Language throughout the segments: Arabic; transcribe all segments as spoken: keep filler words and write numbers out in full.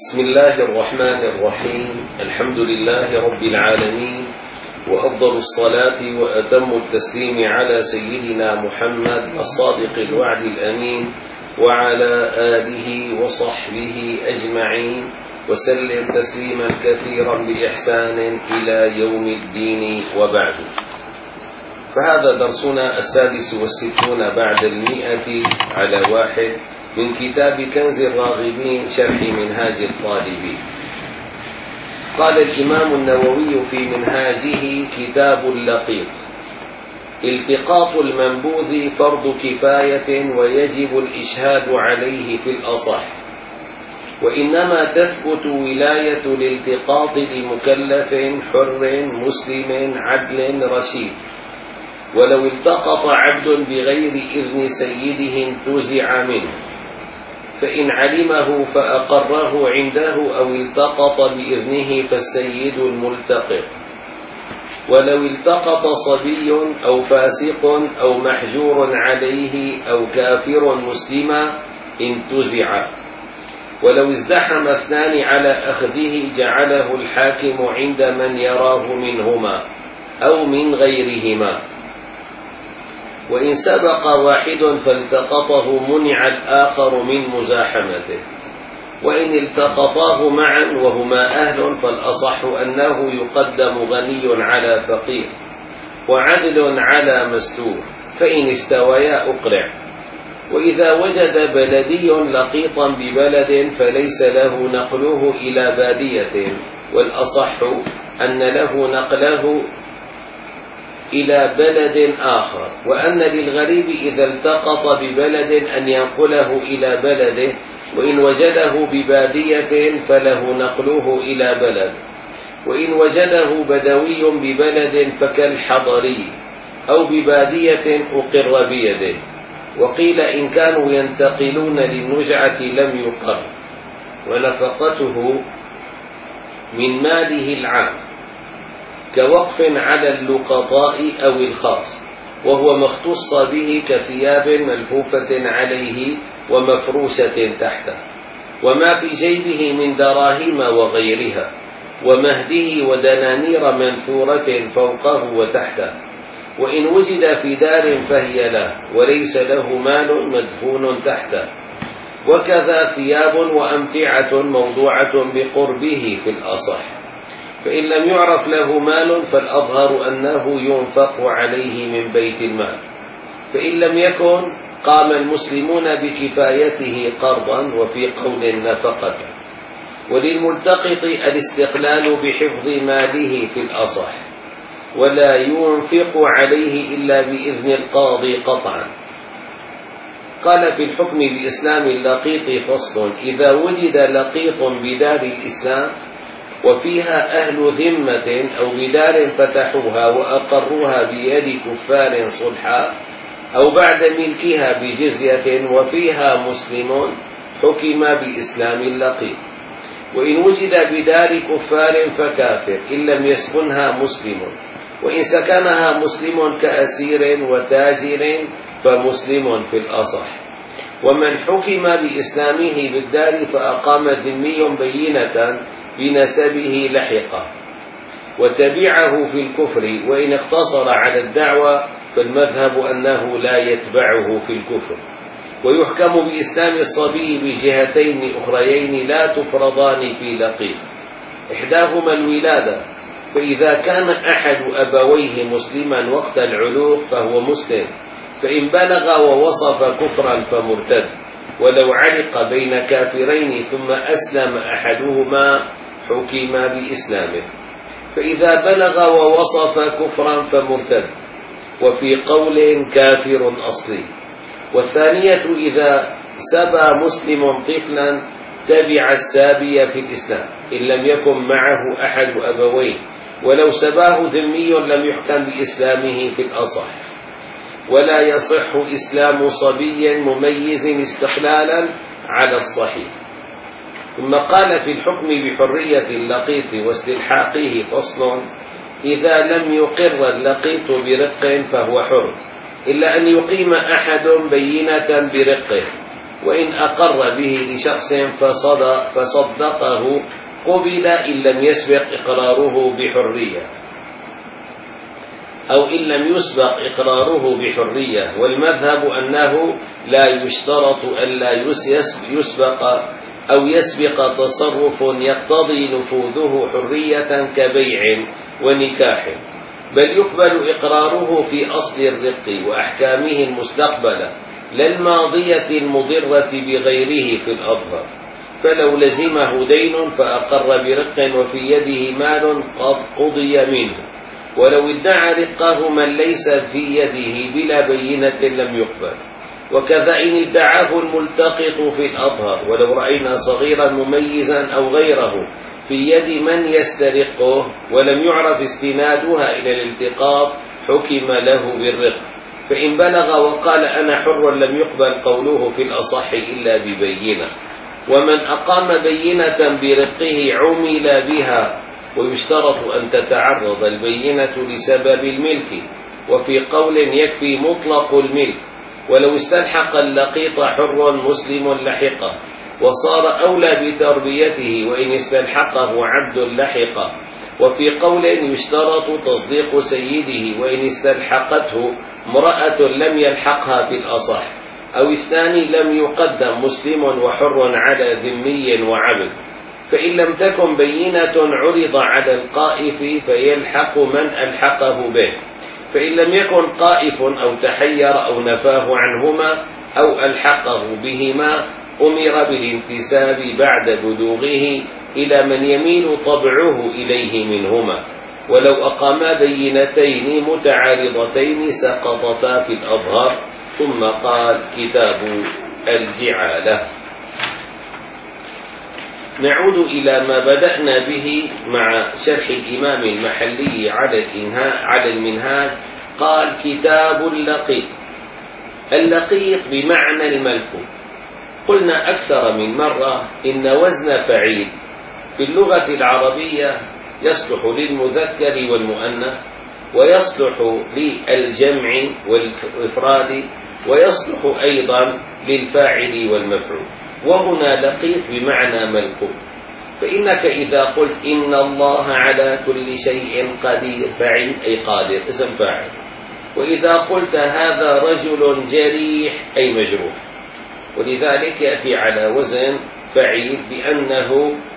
بسم الله الرحمن الرحيم. الحمد لله رب العالمين، وأفضل الصلاة وأتم التسليم على سيدنا محمد الصادق الوعد الأمين وعلى آله وصحبه أجمعين، وسلم تسليما كثيرا بإحسان إلى يوم الدين، وبعد. فهذا درسنا السادس والستون بعد المئة على واحد من كتاب كنز الراغبين شرح منهاج الطالبين. قال الإمام النووي في منهاجه: كتاب اللقيط. التقاط المنبوذ فرض كفاية ويجب الإشهاد عليه في الأصح، وإنما تثبت ولاية الالتقاط لمكلف حر مسلم عدل رشيد، ولو التقط عبد بغير إذن سيده انتزع منه، فإن علمه فأقره عنده أو التقط بإذنه فالسيد الملتقط، ولو التقط صبي أو فاسق أو محجور عليه أو كافر مسلما انتزع، ولو ازدحم اثنان على أخذه جعله الحاكم عند من يراه منهما أو من غيرهما، وإن سبق واحد فالتقطه منع الآخر من مزاحمته، وإن التقطاه معا وهما أهل فالأصح أنه يقدم غني على فقير وعدل على مستور، فإن استويا أقرع. وإذا وجد بلدي لقيطا ببلد فليس له نقله إلى بادية، والأصح أن له نقله إلى بلد آخر، وأن للغريب إذا التقط ببلد أن ينقله إلى بلده، وإن وجده ببادية فله نقله إلى بلد، وإن وجده بدوي ببلد فكالحضري، أو ببادية أقر بيده. وقيل إن كانوا ينتقلون للنجعة لم يقر، ونفقته من ماله العام كوقف على اللقطاء أو الخاص، وهو ما اختص به كثياب ملفوفة عليه ومفروشة تحته، وما في جيبه من دراهم وغيرها، ومهده ودنانير منثورة فوقه وتحته، وإن وجد في دار فهي له وليس له مال مدفون تحته، وكذا ثياب وأمتعة موضوعة بقربه في الأصح. فإن لم يعرف له مال فالأظهر أنه ينفق عليه من بيت المال، فإن لم يكن قام المسلمون بكفايته قرضا، وفي قول النفقة. وللملتقط الاستقلال بحفظ ماله في الأصح، ولا ينفق عليه إلا بإذن القاضي قطعا. قال في الحكم بإسلام اللقيط فصل: إذا وجد لقيط بدار الإسلام وفيها أهل ذمة أو بدار فتحوها وأقروها بيد كفار صلحا، أو بعد ملكها بجزية وفيها مسلم، حكم بإسلام اللقيط. وإن وجد بدار كفار فكافر إن لم يسكنها مسلم، وإن سكنها مسلم كأسير وتاجر فمسلم في الأصح. ومن حكم بإسلامه بالدار فأقام ذمي بينة بنسبه لحقه وتبعه في الكفر، وإن اقتصر على الدعوة فالمذهب أنه لا يتبعه في الكفر. ويحكم بإسلام الصبي بجهتين أخريين لا تفرضان في لقيط: إحداهما الولادة، فإذا كان أحد أبويه مسلما وقت العلوق فهو مسلم، فإن بلغ ووصف كفرا فمرتد، ولو علق بين كافرين ثم أسلم أحدهما حكم بإسلامه، فإذا بلغ ووصف كفرا فمرتد، وفي قول كافر أصلي. والثانية إذا سبى مسلم طفلا تبع السابي في الإسلام إن لم يكن معه أحد أبويه، ولو سباه ذمي لم يحكم بإسلامه في الأصح، ولا يصح إسلام صبي مميز استقلالا على الصحيح. ثم قال في الحكم بحرية اللقيط واستلحاقه فصل: إذا لم يقر اللقيط برق فهو حر، إلا أن يقيم أحد بينة برقه، وإن أقر به لشخص فصدق فصدقه قبل إن لم يسبق إقراره بحرية أو إن لم يسبق إقراره بحرية. والمذهب أنه لا يشترط ألا يسبق أو يسبق تصرف يقتضي نفوذه حرية كبيع ونكاح، بل يقبل إقراره في أصل الرق وأحكامه المستقبلة لا الماضية المضرة بغيره في الأظهر. فلو لزمه دين فأقر برق وفي يده مال قد قضي منه، ولو ادعى رقه من ليس في يده بلا بينة لم يقبل. وكذا إن ادعاه الملتقط في الأظهر، ولو رأينا صغيرا مميزا أو غيره في يد من يسترقه ولم يعرف استنادها إلى الالتقاط حكم له بالرق. فإن بلغ وقال أنا حر لم يقبل قوله في الأصح إلا ببينة. ومن أقام بينة برقه عمل بها، ويشترط أن تتعرض البينة لسبب الملك، وفي قول يكفي مطلق الملك. ولو استلحق اللقيط حر مسلم لحقه وصار أولى بتربيته، وإن استلحقه عبد لحقه. وفي قول يشترط تصديق سيده، وإن استلحقته امرأة لم يلحقها في الأصح، أو الثاني لم يقدم مسلم وحر على ذمي وعبد. فإن لم تكن بينة عرض على القائف فيلحق من ألحقه به. فإن لم يكن قائف أو تحير أو نفاه عنهما أو ألحقه بهما أمر بالانتساب بعد بلوغه إلى من يميل طبعه إليه منهما. ولو أقاما بينتين متعارضتين سقطتا في الأظهر. ثم قال كتاب الجعالة. نعود إلى ما بدأنا به مع شرح الإمام المحلي على الإنهاء على المنهاج. قال كتاب اللقيط. اللقيط بمعنى الملكوت. قلنا أكثر من مرة إن وزن فعيل في اللغة العربية يصلح للمذكر والمؤنث، ويصلح للجمع والإفراد، ويصلح أيضا للفاعل والمفعول. وهنا لقيط بمعنى ملكوت. فإنك إذا قلت إن الله على كل شيء قدير فعيل أي قادر اسم فاعل. وإذا قلت هذا رجل جريح أي مجروح. ولذلك يأتي على وزن فعيل بأنه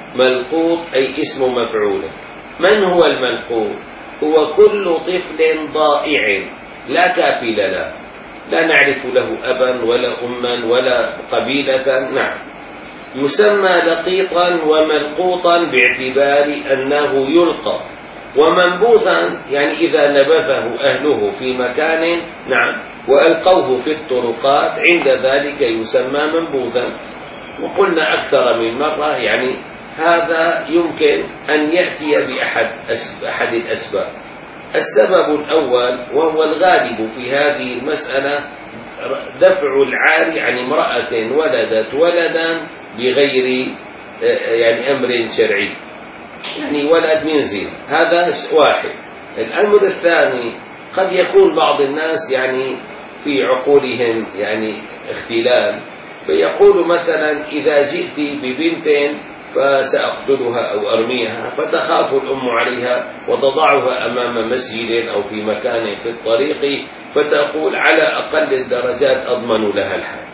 ملقوط أي اسم مفعول. من هو الملقوط؟ هو كل طفل ضائع لا كافل له، لا نعرف له أبا ولا أما ولا قبيلة. نعم، يسمى لقيطا وملقوطا باعتبار أنه يلقى، ومنبوذا يعني إذا نبذه أهله في مكان نعم وألقوه في الطرقات عند ذلك يسمى منبوذا. وقلنا أكثر من مرة يعني هذا يمكن أن يأتي بأحد أحد الأسباب. السبب الأول وهو الغالب في هذه المسألة دفع العار عن امرأة ولدت ولدا بغير يعني أمر شرعي، يعني ولد من زين، هذا واحد. الأمر الثاني قد يكون بعض الناس يعني في عقولهم يعني اختلال، فيقول مثلا إذا جئت ببنت فسأقتلها أو أرميها، فتخاف الأم عليها وتضعها أمام مسجد أو في مكان في الطريق، فتقول على أقل الدرجات أضمن لها الحال.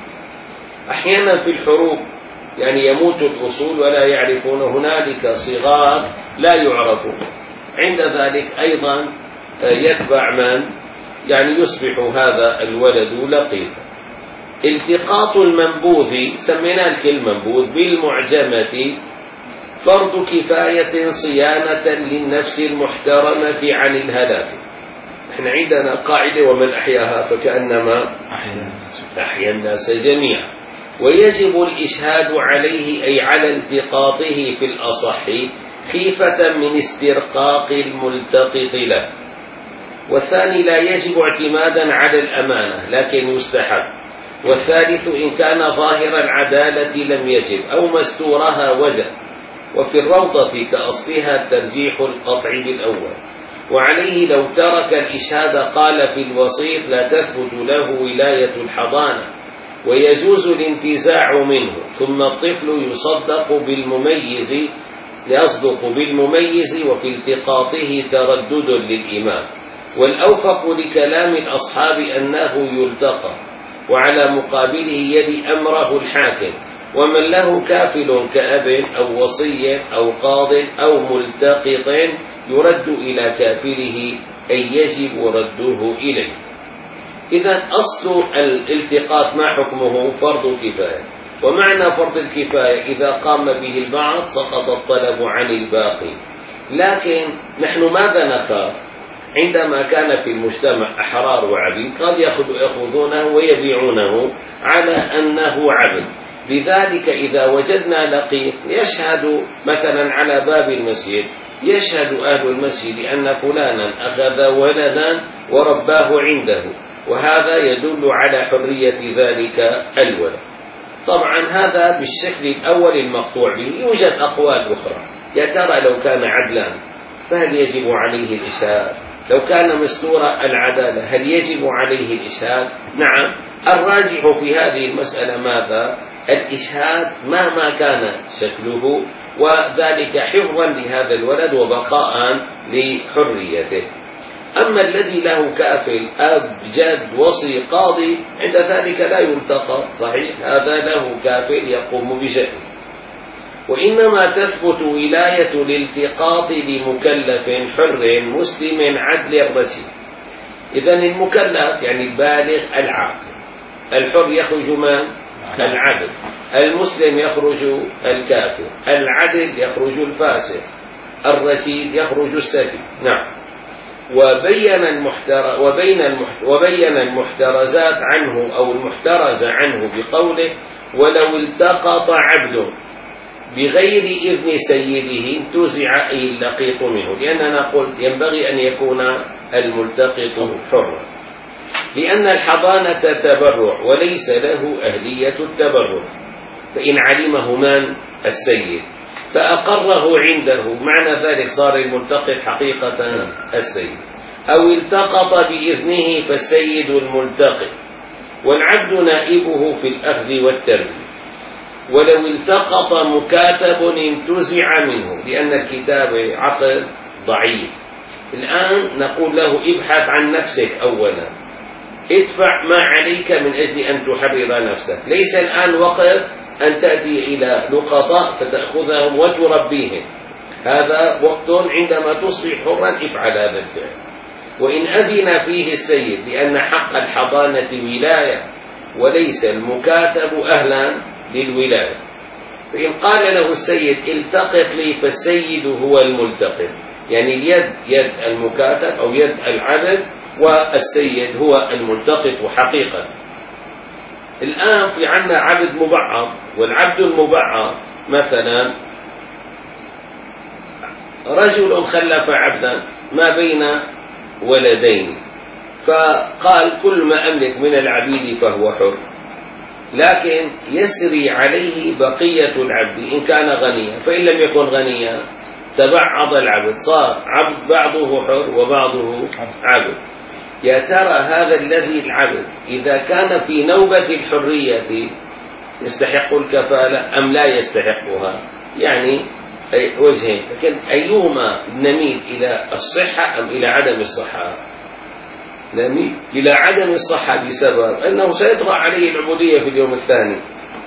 أحيانا في الحروب يعني يموت الأصول ولا يعرفون، هنالك صغار لا يعرفون، عند ذلك أيضا يتبع من يعني يصبح هذا الولد لقيطا. التقاط المنبوذ سميناه المنبوذ بالمعجمة فرض كفاية صيانة للنفس المحترمة عن الهلاك. احنا عندنا قاعدة ومن أحياها فكأنما أحيا الناس جميعا، ويجب الإشهاد عليه أي على التقاطه في الأصح خيفة من استرقاق الملتقط له. والثاني لا يجب اعتمادا على الأمانة لكن يستحب. والثالث إن كان ظاهر العدالة لم يجب أو مستورها وجب. وفي الروضة كأصلها الترجيح القطعي بالأول. وعليه لو ترك الإشهاد قال في الوسيط لا تثبت له ولاية الحضانة، ويجوز الانتزاع منه، ثم الطفل يصدق بالمميز يصدق بالمميز وفي التقاطه تردد للإمام. والأوفق لكلام الأصحاب أنه يلتقى، وعلى مقابله يلي أمره الحاكم، ومن له كافل كأب أو وصي أو قاض أو ملتقط يرد إلى كافله أي يجب رده إليه. إذا أصل الالتقاط ما حكمه؟ فرض كفاية. ومعنى فرض الكفاية إذا قام به البعض سقط الطلب عن الباقي. لكن نحن ماذا نخاف؟ عندما كان في المجتمع أحرار وعبيد قد يأخذونه ويبيعونه على أنه عبد. لذلك إذا وجدنا لقيط يشهد مثلا على باب المسجد، يشهد أهل المسجد أن فلانا أخذ ولدا ورباه عنده، وهذا يدل على حرية ذلك الولد. طبعا هذا بالشكل الأول المقطوع به. يوجد أقوال أخرى، يا ترى لو كان عدلا فهل يجب عليه الإشهاد؟ لو كان مستور العدالة هل يجب عليه الإشهاد؟ نعم، الراجح في هذه المسألة ماذا؟ الإشهاد مهما كان شكله، وذلك حفظا لهذا الولد وبقاء لحريته. أما الذي له كافل أب جد وصي قاضي عند ذلك لا يلتقط، صحيح، هذا له كافل يقوم بشأنه. وإنما تثبت ولاية الالتقاط لمكلف حر مسلم عدل رشيد. إذن المكلف يعني البالغ العاقل، الحر يخرج من؟ العدل، المسلم يخرج الكافر، العدل يخرج الفاسق، الرشيد يخرج السفيه. نعم. وبين المحتر وبين المحت وبين المحترزات عنه أو المحترز عنه بقوله: ولو التقط عبد بغير إذن سيده انتزع أي اللقيط منه، لأننا قلت ينبغي أن يكون الملتقط حرا، لأن الحضانة تبرع وليس له أهلية التبرع، فإن علمه من؟ السيد، فأقره عنده، معنى ذلك صار الملتقط حقيقة السيد. أو التقط بإذنه فالسيد الملتقط، والعبد نائبه في الأخذ والتربية. ولو التقط مكاتب انتزع منه، لأن الكتاب عقد ضعيف. الآن نقول له ابحث عن نفسك أولا، ادفع ما عليك من أجل أن تحرر نفسك. ليس الآن وقت أن تأتي إلى لقطاء فتأخذهم وتربيهم، هذا وقت عندما تصبح حرا افعل هذا الفعل. وإن أذن فيه السيد، لأن حق الحضانة ولاية وليس المكاتب أهلا للولاية، فإن قال له السيد التقط لي فالسيد هو الملتقط، يعني اليد يد المكاتب أو يد العبد والسيد هو الملتقط حقيقة. الآن في عندنا عبد مبعض، والعبد المبعض مثلا رجل خلف عبدا ما بين ولدين، فقال كل ما أملك من العبيد فهو حر، لكن يسري عليه بقية العبد إن كان غنيا، فإن لم يكن غنيا تبعض العبد، صار عبد بعضه حر وبعضه عبد. يا ترى هذا الذي العبد إذا كان في نوبة الحرية يستحق الكفالة أم لا يستحقها؟ يعني وجهين، لكن أيهما نميل إلى الصحة أم إلى عدم الصحة؟ نميل إلى عدم الصحة بسبب أنه سيطرأ عليه العبودية في اليوم الثاني.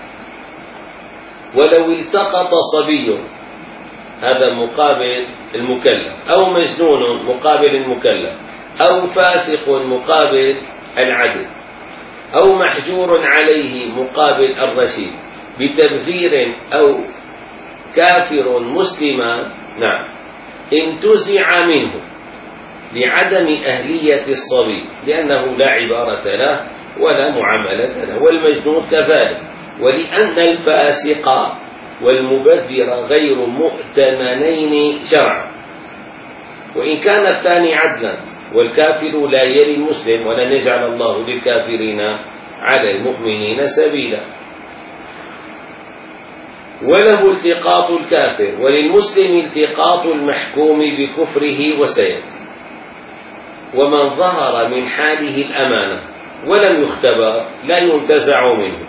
ولو التقط صبي، هذا مقابل المكلف، أو مجنون مقابل المكلف، أو فاسق مقابل العدل، أو محجور عليه مقابل الرشيد بتبذير، أو كافر مسلما، نعم، انتزع منه لعدم أهلية الصبي، لأنه لا عبارة له ولا معاملة له، والمجنون كذلك، ولأن الفاسق والمبذر غير مؤتمنين شرعا، وإن كان الثاني عدلا، والكافر لا يلي المسلم، ولن يجعل الله للكافرين على المؤمنين سبيلا. وله التقاط الكافر، وللمسلم التقاط المحكوم بكفره وسيأتي. ومن ظهر من حاله الأمانة ولم يختبر لا ينتزع منه،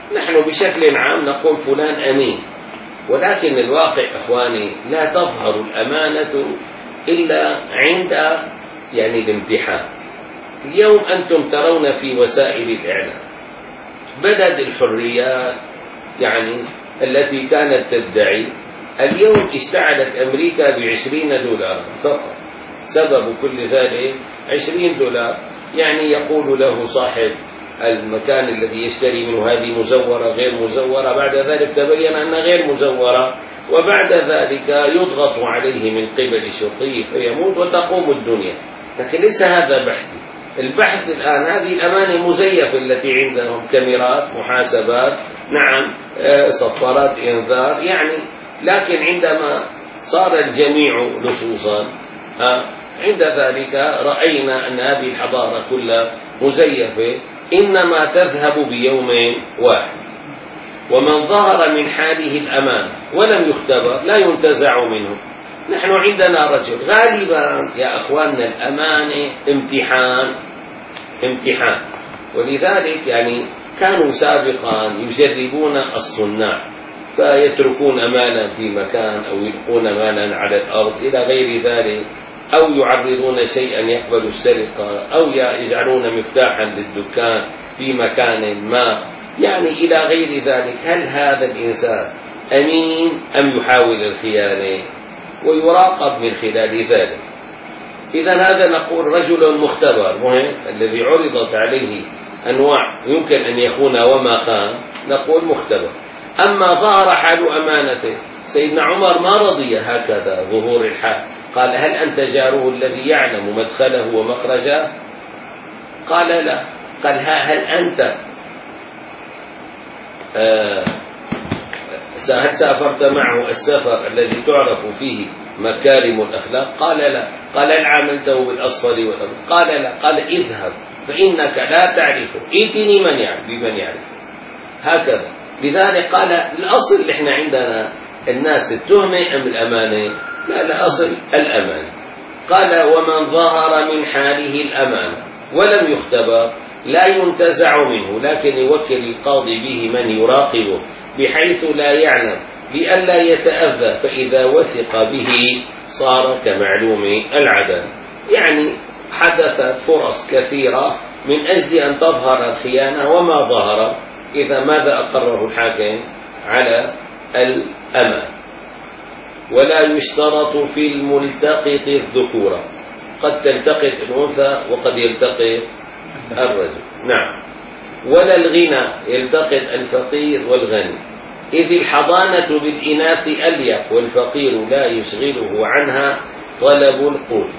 نحن بشكل عام نقول فلان أمين، ولكن الواقع إخواني لا تظهر الأمانة إلا عند يعني الامتحان. اليوم أنتم ترون في وسائل الإعلام بدد الحريات يعني التي كانت تدعي، اليوم اشتعلت أمريكا بعشرين دولار فقط. سبب كل ذلك عشرين دولار، يعني يقول له صاحب المكان الذي يشتري منه هذه مزورة غير مزورة، بعد ذلك تبين أنها غير مزورة، وبعد ذلك يضغط عليه من قبل شرطي فيموت وتقوم الدنيا. لكن ليس هذا بحثي. البحث الآن هذه الأمانة مزيفة التي عندهم، كاميرات، محاسبات، نعم، صفارات إنذار يعني. لكن عندما صار الجميع لصوصا عند ذلك رأينا أن هذه الحضارة كلها مزيفة، إنما تذهب بيوم واحد. ومن ظهر من حاله الأمان ولم يختبر لا ينتزع منه. نحن عندنا رجل غالبا يا أخواننا الأمانة امتحان امتحان ولذلك يعني كانوا سابقا يجربون الصناع، فيتركون مالا في مكان أو يلقون مالا على الأرض إلى غير ذلك، أو يعرضون شيئا يقبل السرقة، أو يجعلون مفتاحا للدكان في مكان ما، يعني إلى غير ذلك. هل هذا الإنسان أمين أم يحاول الخيانة؟ ويراقب من خلال ذلك. إذا هذا نقول رجل مختبر مهم الذي عرضت عليه أنواع يمكن أن يخون وما خان، نقول مختبر. أما ظهر حال أمانته، سيدنا عمر ما رضي هكذا ظهور الحال، قال هل أنت جاره الذي يعلم مدخله ومخرجه؟ قال لا. قال هل أنت آه هل سافرت معه السفر الذي تعرف فيه مكارم الأخلاق؟ قال لا. قال هل عاملته بالأصفر والأبيض؟ قال لا. قال اذهب فإنك لا تعرفه، ائتني من يعرف بمن يعرف. هكذا. لذلك قال الأصل إحنا عندنا الناس التهمة أم الأمانة؟ لا، الأصل الأمانة. قال ومن ظهر من حاله الأمانة ولم يختبر لا ينتزع منه، لكن يوكل القاضي به من يراقبه بحيث لا يعلم لئلا يتأذى، فإذا وثق به صار كمعلوم العدم. يعني حدثت فرص كثيرة من أجل أن تظهر الخيانة وما ظهر. إذا ماذا أقره الحاكم؟ على الأمان. ولا يشترط في الملتقط الذكورة، قد تلتقط الأنثى وقد يلتقط الرجل. نعم. ولا الغنى، يلتقط الفقير والغني، إذ الحضانة بالإناث أليق، والفقير لا يشغله عنها طلب القوت.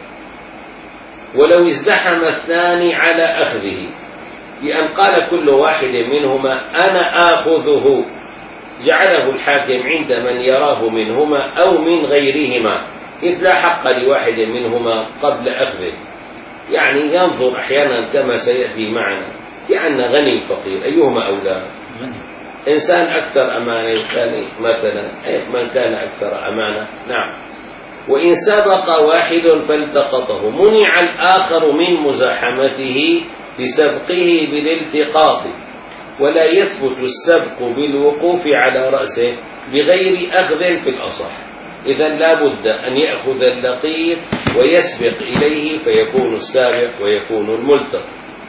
ولو ازدحم اثنان على أخذه، بأن قال كل واحد منهما أنا آخذه، جعله الحاكم عند من يراه منهما أو من غيرهما، إذ لا حق لواحد منهما قبل أخذه. يعني ينظر أحيانا كما سيأتي معنا، يعني غني فقير أيهما أولى؟ إنسان أكثر أمانة الثاني مثلا من كان أكثر أمانة. نعم. وإن سبق واحد فالتقطه منع الآخر من مزاحمته بسبقه بالالتقاط، ولا يثبت السبق بالوقوف على رأسه بغير أخذ في الأصح. إذن لا بد أن يأخذ اللقيط ويسبق إليه فيكون السابق ويكون الملتقط.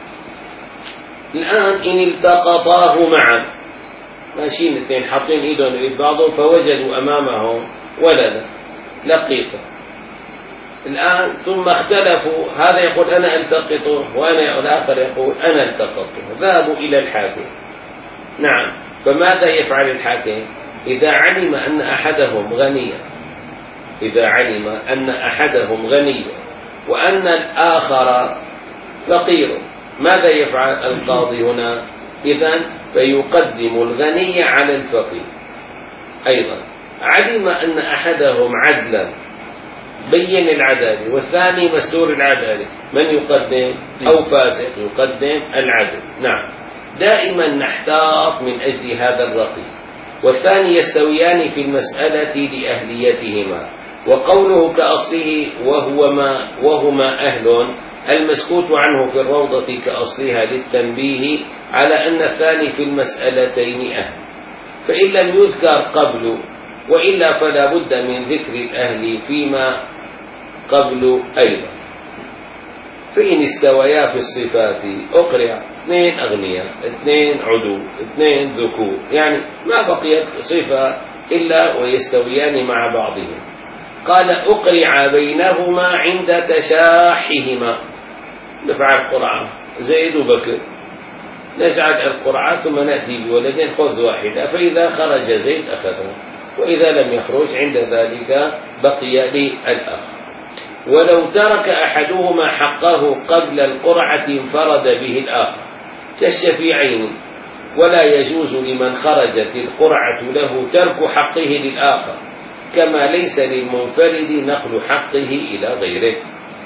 الآن إن التقطاه معا، ماشيين الاثنين حاطين ايدهم في بعضهم فوجدوا أمامهم ولدا لقيطا، الآن ثم اختلفوا، هذا يقول أنا التقطه وأنا الآخر يقول أنا التقطه، ذهبوا إلى الحاكم. نعم. فماذا يفعل الحاكم؟ إذا علم أن أحدهم غنيا إذا علم أن أحدهم غني وأن الآخر فقير، ماذا يفعل القاضي هنا؟ إذن فيقدم الغني على الفقير. أيضا علم أن أحدهم عدلا بين العدالة والثاني مستور العدالة، من يقدم؟ أو فاسق يقدم العدل. نعم. دائما نحتاط من أجل هذا الرقي. والثاني يستويان في المسألة لأهليتهما، وقوله كأصله وهو ما وهما أهل المسكوت عنه في الروضة كأصلها للتنبيه على أن الثاني في المسألتين أهل، فإن لم يذكر قبل وإلا فلا بد من ذكر الأهل فيما قبل أيضا. فإن استويا في الصفات أقرع، اثنين أغنياء، اثنين عدو، اثنين ذكور، يعني ما بقيت صفة إلا ويستويان مع بعضهم. قال أقرع بينهما عند تشاحهما، نفعل قرعة زيد وبكر، نجعل القرعة ثم نأتي بولدين خذ واحدة، فإذا خرج زيد أخذه، وإذا لم يخرج عند ذلك بقي للآخر. ولو ترك أحدهما حقه قبل القرعة انفرد به الآخر كالشفيعين، ولا يجوز لمن خرجت القرعة له ترك حقه للآخر، كما ليس للمنفرد نقل حقه إلى غيره.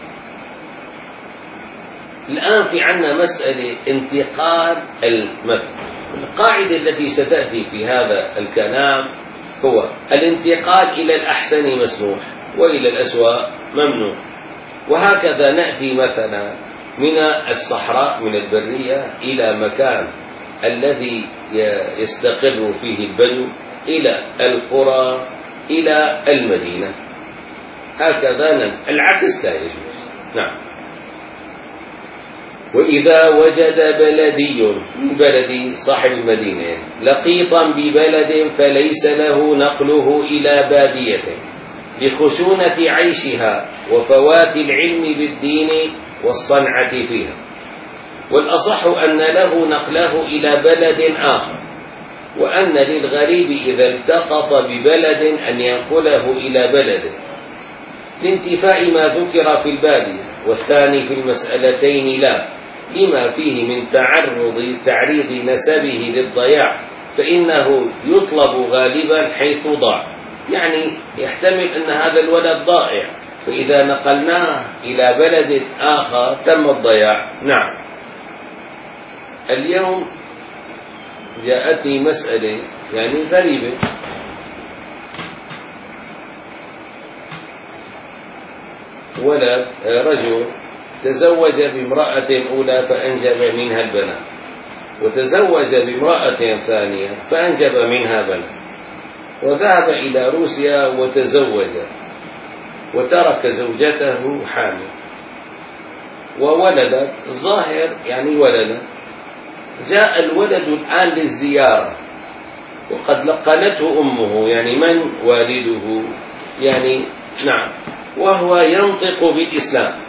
الآن في عنا مسألة انتقال المبنى. القاعدة التي ستأتي في هذا الكلام هو الانتقال إلى الأحسن مسموح وإلى الأسوأ ممنوع. وهكذا نأتي مثلا من الصحراء من البرية إلى مكان الذي يستقر فيه البدو إلى القرى إلى المدينة، هكذا العكس لا يجوز. نعم. وإذا وجد بلدي من بلد صاحب المدينة لقيطا ببلد فليس له نقله إلى باديته لخشونة عيشها وفوات العلم بالدين والصنعة فيها، والأصح أن له نقله إلى بلد آخر، وأن للغريب إذا التقط ببلد أن ينقله إلى بلده لانتفاء ما ذكر في البادية، والثاني في المسألتين لا، لما فيه من تعرض تعريض نسبه للضياع، فإنه يطلب غالبا حيث ضاع، يعني يحتمل أن هذا الولد ضائع، فإذا نقلناه إلى بلد آخر تم الضياع. نعم. اليوم جاءتني مسألة يعني غريبة، ولد رجل تزوج بامرأة أولى فأنجب منها البنات، وتزوج بامرأة ثانية فأنجب منها بنات، وذهب إلى روسيا وتزوج وترك زوجته حامل وولدت، ظاهر يعني ولدت. جاء الولد الآن للزيارة وقد لقنته أمه، يعني من والده، يعني نعم، وهو ينطق بالإسلام.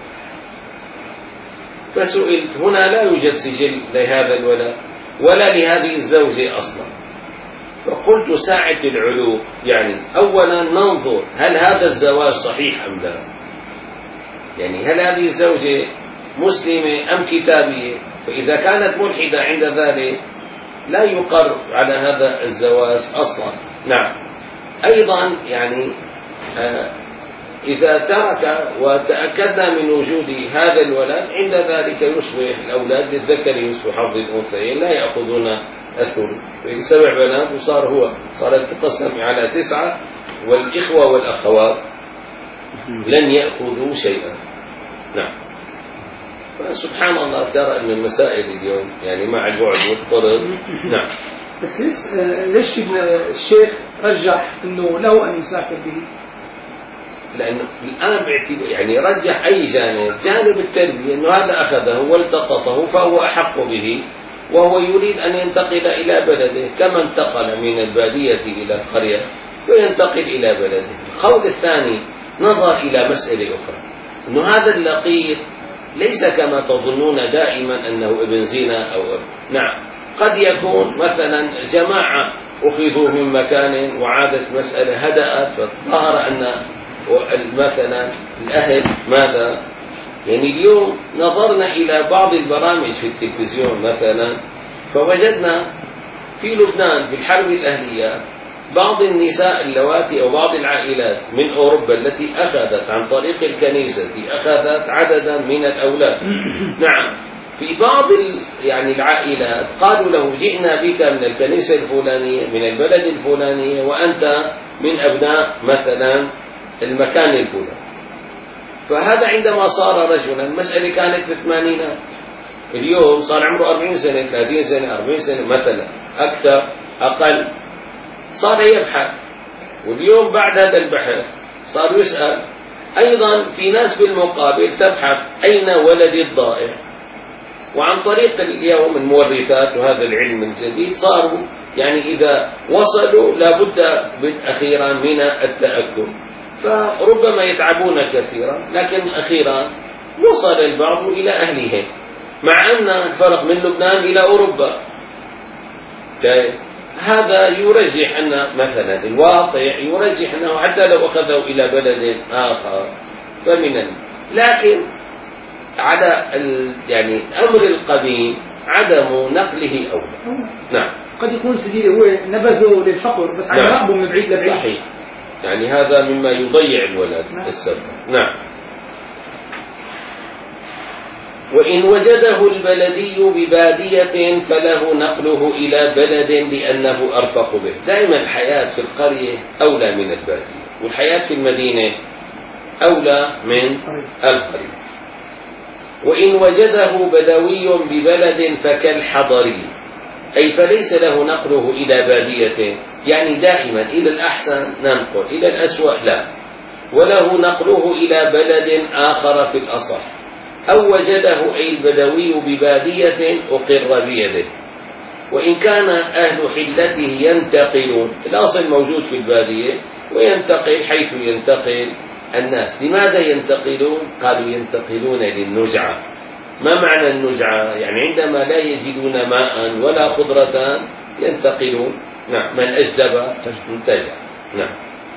فسئلت، هنا لا يوجد سجل لهذا الولد ولا لهذه الزوجة أصلا، فقلت ساعة العلوق، يعني أولا ننظر هل هذا الزواج صحيح أم لا، يعني هل هذه الزوجة مسلمة أم كتابية، فإذا كانت ملحدة عند ذلك لا يقر على هذا الزواج أصلا. نعم. أيضا يعني آه إذا ترك وتأكدنا من وجود هذا الولد عند ذلك يصبح الأولاد للذكر يصبح حظ الأنثيين لا يأخذون الثلث، في سبع بنات وصار هو صارت تقسم على تسعة، والإخوة والأخوات لن يأخذوا شيئا. نعم. فسبحان الله ترى أن المسائل اليوم يعني مع البعد والطرد. نعم. بس ليش الشيخ رجح أنه له أن يسافر به؟ لأنه الآن باعتبار يعني رجح أي جانب، جانب التربية أنه هذا أخذه والتقطه فهو أحق به، وهو يريد أن ينتقل إلى بلده كما انتقل من البادية إلى القرية وينتقل إلى بلده. القول الثاني نظر إلى مسألة أخرى، أنه هذا اللقيط ليس كما تظنون دائما أنه ابن زنا أو ابن. نعم، قد يكون مثلا جماعة أخذوا من مكان وعادت مسألة هدأت فظهر أن مثلا الأهل ماذا، يعني اليوم نظرنا إلى بعض البرامج في التلفزيون مثلا فوجدنا في لبنان في الحرب الأهلية بعض النساء اللواتي أو بعض العائلات من أوروبا التي أخذت عن طريق الكنيسة أخذت عددا من الأولاد. نعم، في بعض يعني العائلات قالوا له جئنا بك من الكنيسة الفلانية من البلد الفلانية وأنت من أبناء مثلا المكان الفلاني. فهذا عندما صار رجلا، المسألة كانت بالثمانينات، اليوم صار عمره أربعين سنة، ثلاثين سنة، أربعين سنة مثلا، أكثر أقل، صار يبحث. واليوم بعد هذا البحث صار يسأل. أيضا في ناس بالمقابل تبحث أين ولدي الضائع، وعن طريق اليوم المورثات وهذا العلم الجديد صاروا يعني إذا وصلوا لابد أخيرا من التأكد، فربما يتعبون كثيرا لكن أخيرا وصل البعض إلى أهلهم، مع أن الفرق من لبنان إلى أوروبا. هذا يرجح أن مثلا الواقع يرجح أنه حتى لو أخذه إلى بلد آخر فمن ال... لكن على ال... يعني الأمر القديم عدم نقله أولى. نعم، قد يكون سيدي هو نبذه للفقر بس على رأبه من بعيد لبعيد. صحيح، يعني هذا مما يضيع الولد. نعم. السبب. نعم. وإن وجده البلدي ببادية فله نقله إلى بلد لأنه أرفق به. دائما الحياة في القرية أولى من البادية، والحياة في المدينة أولى من القرية. وإن وجده بدوي ببلد فكالحضري، أي فليس له نقله إلى بادية، يعني دائما إلى الأحسن ننقل، إلى الأسوأ لا، وله نقله إلى بلد آخر في الأصح. أو وجده أي البدوي ببادية أقر بيده. وإن كان أهل حلته ينتقلون، الأصل موجود في البادية وينتقل حيث ينتقل الناس. لماذا ينتقلون؟ قالوا ينتقلون للنجعة. ما معنى النجعة؟ يعني عندما لا يجدون ماء ولا خضرة ينتقلون. نعم، من أجدب انتجع. نعم،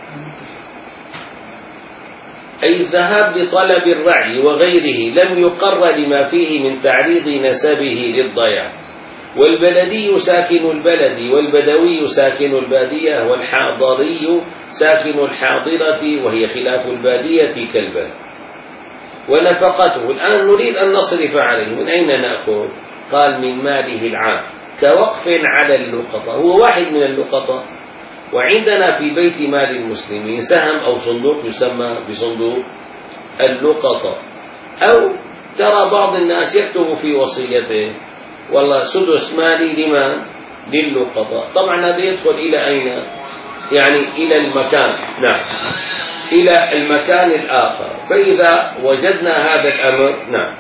أي الذهاب لطلب الرعي وغيره لم يقر لما فيه من تعريض نسبه للضياع. والبلدي ساكن البلد، والبدوي ساكن البادية، والحاضري ساكن الحاضرة وهي خلاف البادية كالبلد. ونفقته، الآن نريد أن نصرف عليه، من أين نأخذ؟ قال من ماله العام، كوقف على اللقطة، هو واحد من اللقطة. وعندنا في بيت مال المسلمين سهم أو صندوق يسمى بصندوق اللقطة. أو ترى بعض الناس يكتب في وصيته والله سدس مالي لمن؟ للقطة. طبعا هذا يدخل إلى أين؟ يعني إلى المكان. نعم، إلى المكان الآخر. فإذا وجدنا هذا الأمر نعم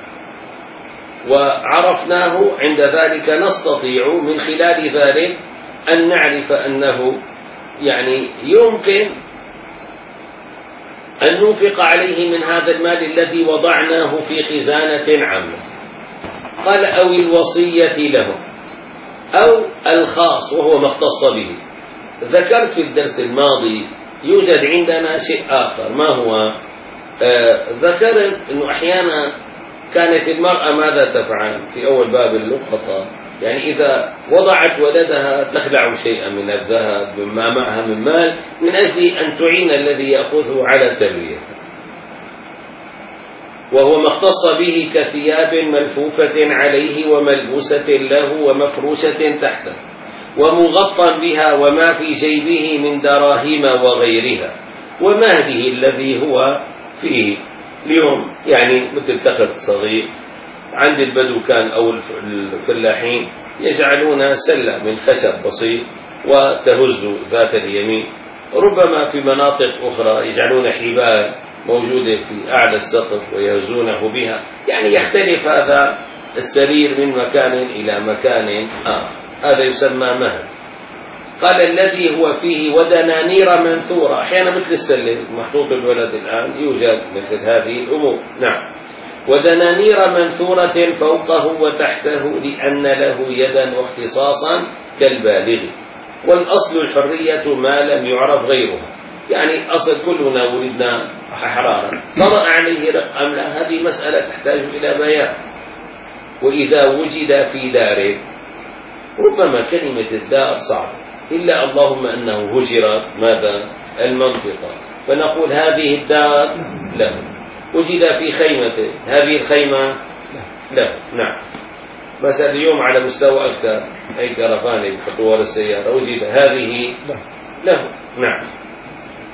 وعرفناه، عند ذلك نستطيع من خلال ذلك أن نعرف أنه يعني يمكن أن ننفق عليه من هذا المال الذي وضعناه في خزانة عامة. قال أو الوصية له أو الخاص وهو ما اختص به. ذكرت في الدرس الماضي يوجد عندنا شيء آخر. ما هو؟ آه ذكرت أنه أحيانا كانت المرأة ماذا تفعل في أول باب اللقطة؟ يعني إذا وضعت ولدها تخلع شيئا من الذهب مما معها من مال من أجل أن تعين الذي يأخذه على التربية، وهو ما اختص به كثياب ملفوفة عليه وملبوسة له ومفروشة تحته ومغطى بها وما في جيبه من دراهم وغيرها ومهله الذي هو فيه. اليوم يعني مثل تخت صغير عند البدو كان أو الفلاحين يجعلون سلة من خشب بسيط وتهز ذات اليمين. ربما في مناطق أخرى يجعلون حبال موجودة في أعلى السقف ويهزونه بها. يعني يختلف هذا السرير من مكان إلى مكان آخر، هذا يسمى مهل. قال الذي هو فيه ودنانير منثورة، أحيانا مثل السلة محطوط الولد الآن يوجد مثل هذه الأمور. نعم، ودنانير منثورة فوقه وتحته لأن له يدا واختصاصا كالبالغ. والأصل الحرية ما لم يعرف غيرها، يعني أصل كلنا ولدنا أحرارا، طرأ عليه رق أم لا، هذه مسألة تحتاج إلى بيان. وإذا وجد في داره، ربما كلمة الدار صعبة إلا اللهم أنه هجرت ماذا؟ المنطقة، فنقول هذه الدار له. وجد في خيمته، هذه الخيمة له. نعم، مثلا اليوم على مستوى أكثر أي كرفانة بحطوا ورا السيارة، وجد هذه له. نعم،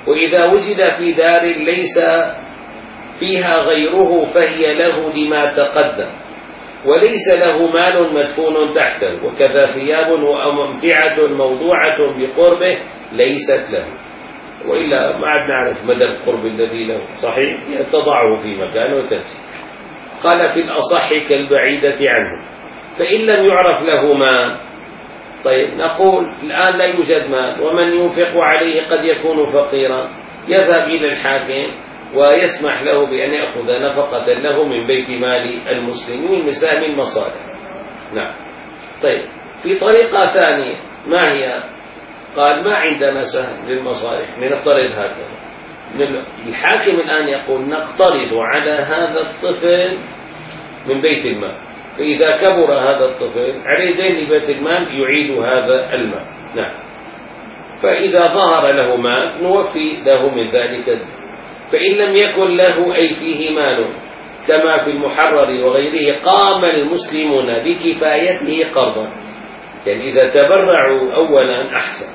وإذا وجد في دار ليس فيها غيره فهي له لما تقدم، وليس له مال مدفون تحته، وكذا ثياب وممتعة موضوعة بقربه ليست له، وإلا ما عاد نعرف مدى القرب الذي له. صحيح تضعه في مكان وتمشي. قال في الأصح كالبعيدة عنه. فإن لم يعرف له مال، طيب نقول الآن لا يوجد مال، ومن ينفق عليه قد يكون فقيرا، يذهب إلى الحاكم ويسمح له بأن يأخذ نفقة له من بيت مال المسلمين مسام المصالح. نعم. طيب في طريقة ثانية، ما هي؟ قال ما عندنا سهم للمصالح، لنفترض هكذا. الحاكم الآن يقول نقترض على هذا الطفل من بيت المال، فإذا كبر هذا الطفل عليه دين لبيت المال يعيد هذا المال. نعم. فإذا ظهر له مال نوفي له من ذلك الدين. فإن لم يكن له أي فيه مال كما في المحرر وغيره قام المسلمون بكفايته قرضا. يعني إذا تبرعوا أولا أحسن،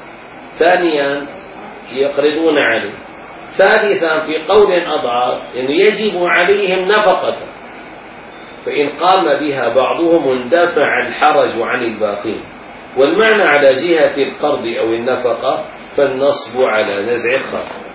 ثانيا يقرضون عليه، ثالثا في قول أضعاف يعني يجب عليهم نفقة، فإن قام بها بعضهم اندفع الحرج عن الباقين. والمعنى على جهة القرض أو النفقة فالنصب على نزع الخط.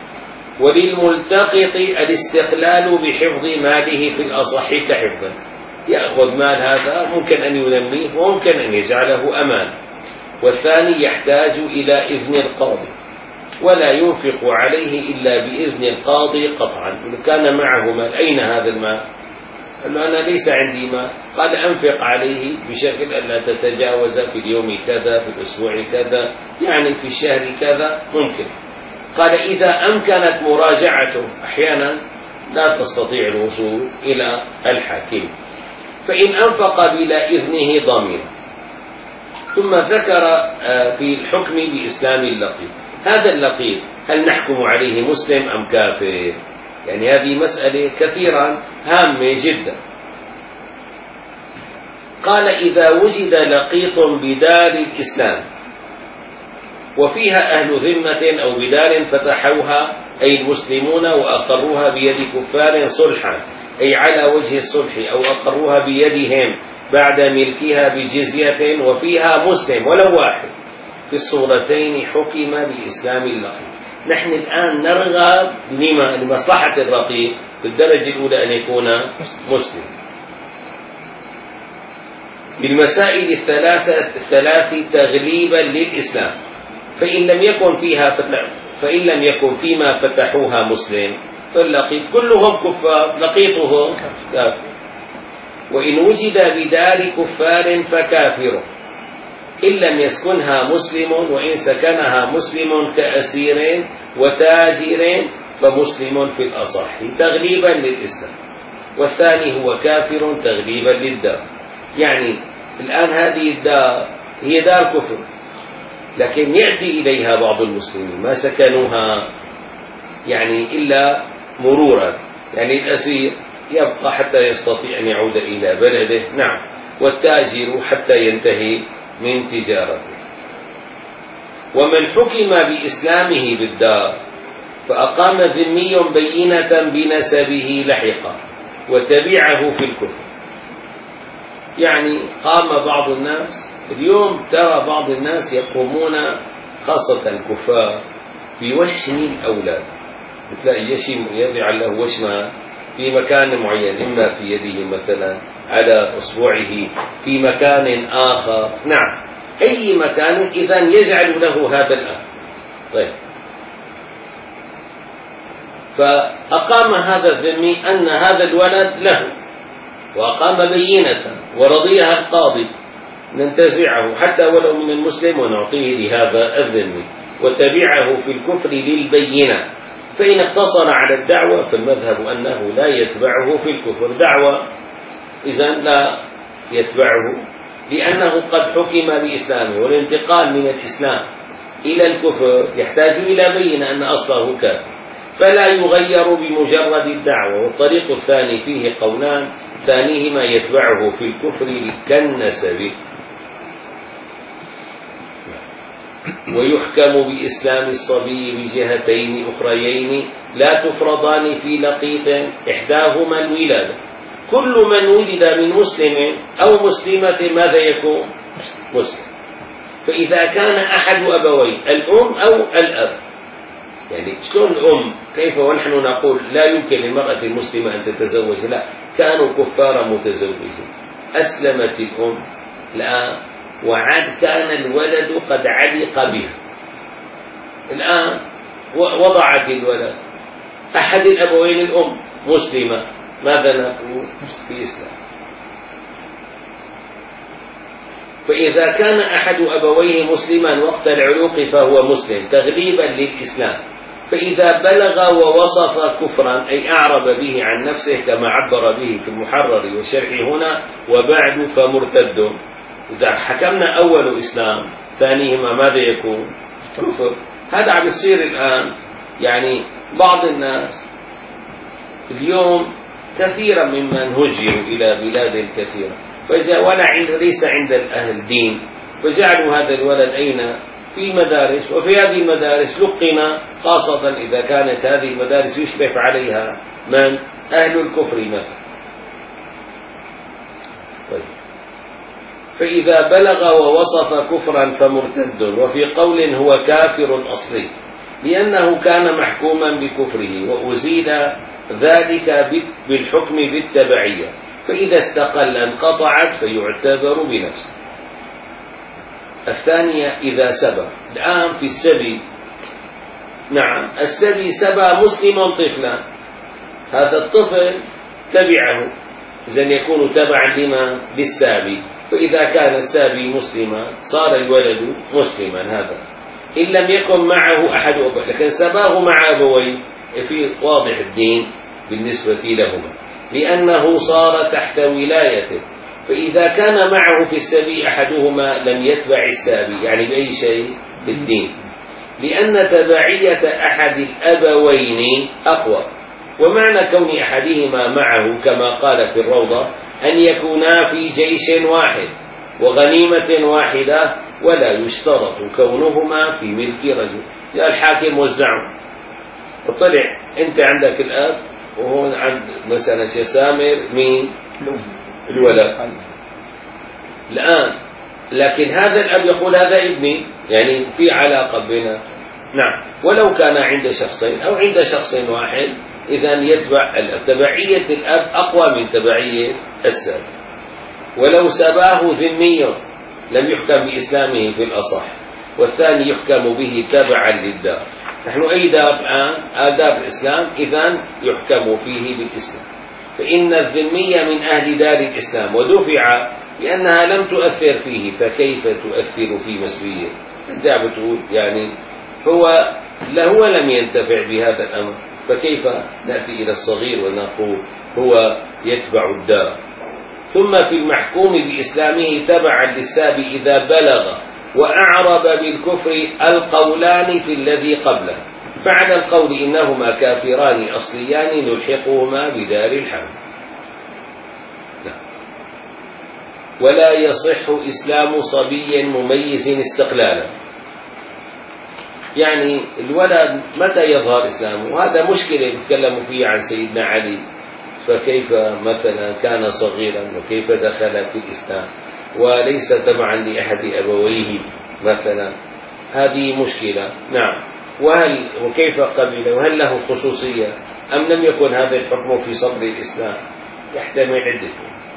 وللملتقط الاستقلال بحفظ ماله في الأصح كحفظه، يأخذ مال هذا ممكن أن ينميه وممكن أن يجعله أمان. والثاني يحتاج إلى إذن القاضي، ولا ينفق عليه إلا بإذن القاضي قطعا. إن كان معه مال، أين هذا المال؟ قال له أنا ليس عندي مال. قال أنفق عليه بشكل أن لا تتجاوز في اليوم كذا، في الأسبوع كذا، يعني في الشهر كذا ممكن. قال إذا أمكنت مراجعته، أحيانا لا تستطيع الوصول إلى الحاكم، فإن أنفق بلا إذنه ضامن. ثم ذكر في الحكم بإسلام اللقيط. هذا اللقيط هل نحكم عليه مسلم أم كافر؟ يعني هذه مسألة كثيرا هامة جدا. قال إذا وجد لقيط بدار الإسلام وفيها أهل ذمة أو بدار فتحوها أي المسلمون وأقروها بيد كفار صلحا، أي على وجه الصلح، أو أقروها بيدهم بعد ملكها بجزية، وفيها مسلم ولو واحد، في الصورتين حكم بإسلام اللقيط. نحن الآن نرغب لما لمصلحة الرقيق في الدرجة الأولى أن يكون مسلم. بالمسائل الثلاثة الثلاث تغليبا للإسلام، فإن لم يكن فيها فإن لم يكن فيما فتحوها مسلم فاللقيط كلهم كفار، لقيطهم كافر. وإن وجد بدار كفار فكافر إن لم يسكنها مسلم، وإن سكنها مسلم كأسير وتاجر فمسلم في الأصح تغليبا للإسلام، والثاني هو كافر تغليبا للدار. يعني الآن هذه الدار هي دار كفر، لكن يأتي إليها بعض المسلمين ما سكنوها يعني إلا مرورا، يعني الأسير يبقى حتى يستطيع أن يعود إلى بلده، نعم، والتاجر حتى ينتهي من تجارته. ومن حكم بإسلامه بالدار فأقام ذمي بينة بنسبه لحقا وتبعه في الكفر. يعني قام بعض الناس اليوم، ترى بعض الناس يقومون خاصة الكفار بوشم الأولاد، بتلاقي يشم يجعل له وشمة في مكان معين، إما في يده مثلا، على أصبعه، في مكان آخر، نعم، أي مكان، إذن يجعل له هذا الأمر. طيب، فأقام هذا الذمي أن هذا الولد له، وأقام بينة ورضيها القاضي ننتزعه حتى ولو من المسلم ونعطيه لهذا الذمي، وتبعه في الكفر للبينة. فإن اقتصر على الدعوة فالمذهب أنه لا يتبعه في الكفر، دعوة إذن لا يتبعه، لأنه قد حكم بإسلامه، والانتقال من الإسلام إلى الكفر يحتاج إلى بينة أن أصله كافر، فلا يغير بمجرد الدعوة. والطريق الثاني فيه قولان، ثانيهما يتبعه في الكفر كالنسب. ويحكم بإسلام الصبي بجهتين أخريين لا تفرضان في لقيط إحداهما الولادة. كل من ولد من مسلم أو مسلمة ماذا يكون؟ مسلم. فإذا كان أحد أبوي الأم أو الأب، يعني شلون الأم؟ كيف ونحن نقول لا يمكن للمرأة المسلمة أن تتزوج؟ لا، كانوا كفارا متزوجين، أسلمت الأم الآن وعاد كان الولد قد علق بها، الآن وضعت الولد، أحد الأبوين الأم مسلمة، ماذا نقول في إسلام؟ فإذا كان أحد أبويه مسلما وقت العلوق فهو مسلم تغليبا للإسلام. فإذا بلغ ووصف كفرا أي أعرب به عن نفسه كما عبر به في المحرر والشرح هنا وبعد فمرتد. إذا حكمنا أول إسلام ثانيهما ماذا يكون؟ كفر. هذا عم يصير الآن، يعني بعض الناس اليوم كثيرا ممن هجروا إلى بلاد كثيرة فجاء ولا ليس عند الأهل دين، فجعلوا هذا الولد أين؟ في مدارس، وفي هذه المدارس لقنا، خاصة إذا كانت هذه المدارس يشرف عليها من؟ أهل الكفر مثلا. طيب. فإذا بلغ ووصف كفرا فمرتد. وفي قول هو كافر أصلي لأنه كان محكوما بكفره وأزيل ذلك بالحكم بالتبعية، فإذا استقل انقطعت فيعتبر بنفسه. الثانية إذا سبى، الآن في السبي، نعم السبي سبى مسلما طفلا، هذا الطفل تبعه، إذن يكون تبعا لما؟ للسابي. فإذا كان السابي مسلما صار الولد مسلما، هذا إن لم يكن معه أحد أبويه، لكن سباه مع أبويه في واضح الدين بالنسبة لهما لأنه صار تحت ولايته. فإذا كان معه في السبي أحدهما لم يتبع السابي، يعني بأي شيء؟ بالدين، لأن تبعية أحد الأبوين أقوى. ومعنى كون أحدهما معه كما قال في الروضة أن يكونا في جيش واحد وغنيمة واحدة، ولا يشترط كونهما في ملك رجل. يا الحاكم وزعوا، وطلع أنت عندك الأب وهون عند مثلا شيخ سامر مين؟ الولد الآن، لكن هذا الأب يقول هذا ابني، يعني في علاقة بيننا. نعم، ولو كان عند شخصين أو عند شخص واحد إذن يتبع الأب. تبعية الأب أقوى من تبعية الساب. ولو سباه ذمي لم يحكم بإسلامه في الأصح، والثاني يحكم به تبعا للدار. نحن أي دار الآن؟ آداب الإسلام، إذن يحكم فيه بالإسلام. فإن الذمية من أهل دار الإسلام ودفع لأنها لم تؤثر فيه، فكيف تؤثر في مسبيه؟ أنت بتقول يعني هو لا هو لم ينتفع بهذا الأمر، فكيف نأتي إلى الصغير ونقول هو يتبع الدار؟ ثم في المحكوم بإسلامه تبعا للسابي إذا بلغ وأعرب بالكفر القولان في الذي قبله، بعد القول إنهما كافران أصليان نلحقهما بدار الحرب. ولا يصح إسلام صبي مميز استقلالا، يعني الولد متى يظهر إسلامه؟ وهذا مشكلة يتكلموا فيه عن سيدنا علي، فكيف مثلا كان صغيرا وكيف دخل في الإسلام وليس تبعا لأحد أبويه مثلا، هذه مشكلة. نعم، وهل وكيف قبل وهل له خصوصية أم لم يكن هذا الحكم في صدر الإسلام؟ يحتمل عدة.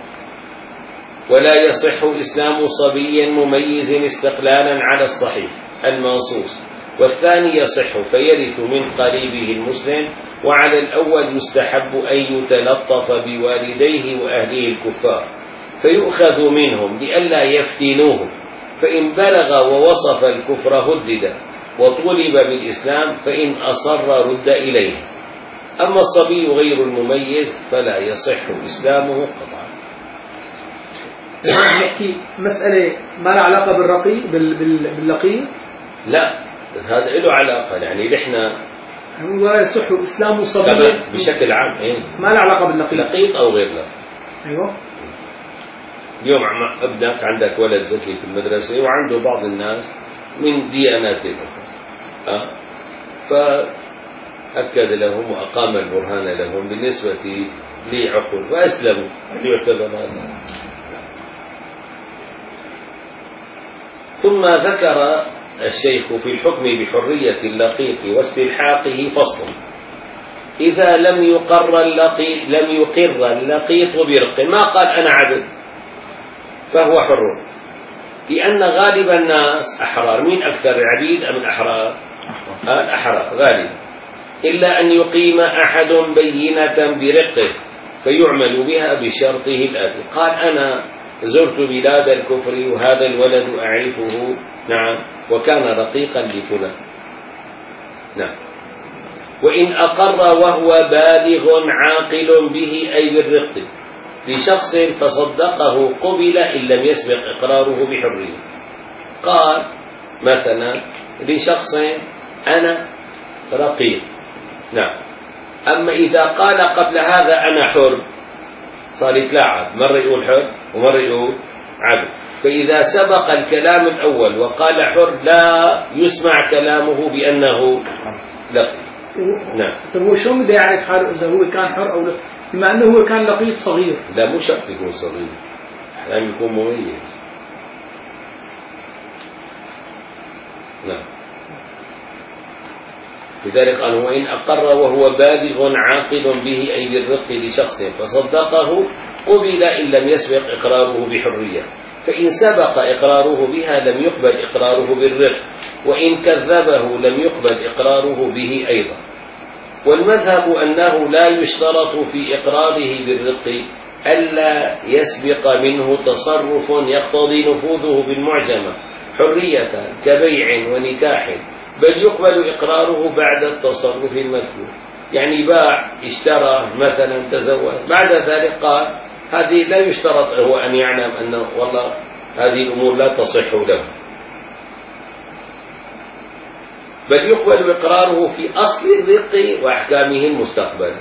ولا يصح إسلام صبي مميز استقلالا على الصحيح المنصوص، والثاني يصح فيرث من قريبه المسلم، وعلى الأول يستحب أن يتلطف بوالديه وأهله الكفار فيؤخذ منهم لئلا يفتنوه، فإن بلغ ووصف الكفر هدد وطولب بالإسلام، فإن أصر رد إليه. أما الصبي غير المميز فلا يصح إسلامه قطعا. نحكي مسألة ما لها علاقة بالرقي باللقيط؟ لا، هذا له علاقة، يعني نحن هو يصح إسلام صبي بشكل عام، إيه؟ ما لها علاقة باللقيط، لقيط أو غير لقيط. أيوة. اليوم ابنك عندك ولد ذكي في المدرسة وعنده بعض الناس من ديانات أخرى. أه؟ فأكد لهم وأقام البرهان لهم بالنسبة لعقل فأسلموا. هل يعتبر هذا؟ ثم ذكر الشيخ في الحكم بحرية اللقيط واستلحاقه فصل: إذا لم يقر اللقيط لم يقر اللقيط برق، ما قال أنا عبد فهو حر، لأن غالب الناس أحرار. مين أكثر، العبيد أم الأحرار؟ الأحرار غالبا، إلا أن يقيم أحد بينة برقه فيعمل بها بشرطه الآتي. قال أنا زرت بلاد الكفر وهذا الولد أعرفه، نعم، وكان رقيقا لفلان، نعم. وإن أقر وهو بالغ عاقل به أي بالرق لشخص فصدقه قبل إن لم يسبق إقراره بحرية. قال مثلا لشخص أنا رقيق، نعم، أما إذا قال قبل هذا أنا حر صار يتلاعب، مرة يقول حر ومرة يقول عبد. فإذا سبق الكلام الأول وقال حر لا يسمع كلامه بأنه لقيط. نعم. طيب هو شو بده يعرف حاله إذا هو كان حر أو لا؟ بما أنه هو كان لقيط صغير. لا مو شرط يكون صغير، أحيانا يكون مميز. نعم. لذلك قال: وإن أقر وهو بالغ عاقل به أي بالرق لشخص فصدقه قبل إن لم يسبق إقراره بحرية، فإن سبق إقراره بها لم يقبل إقراره بالرق، وإن كذبه لم يقبل إقراره به أيضا. والمذهب أنه لا يشترط في إقراره بالرق ألا يسبق منه تصرف يقتضي نفوذه بالمعجمة حرية كبيع ونكاح، بل يقبل إقراره بعد التصرف المذكور. يعني باع، اشترى مثلا، تزوج، بعد ذلك قال هذه لا يشترط هو أن يعلم أنه والله هذه الأمور لا تصح له، بل يقبل إقراره في أصل الرق وأحكامه المستقبل.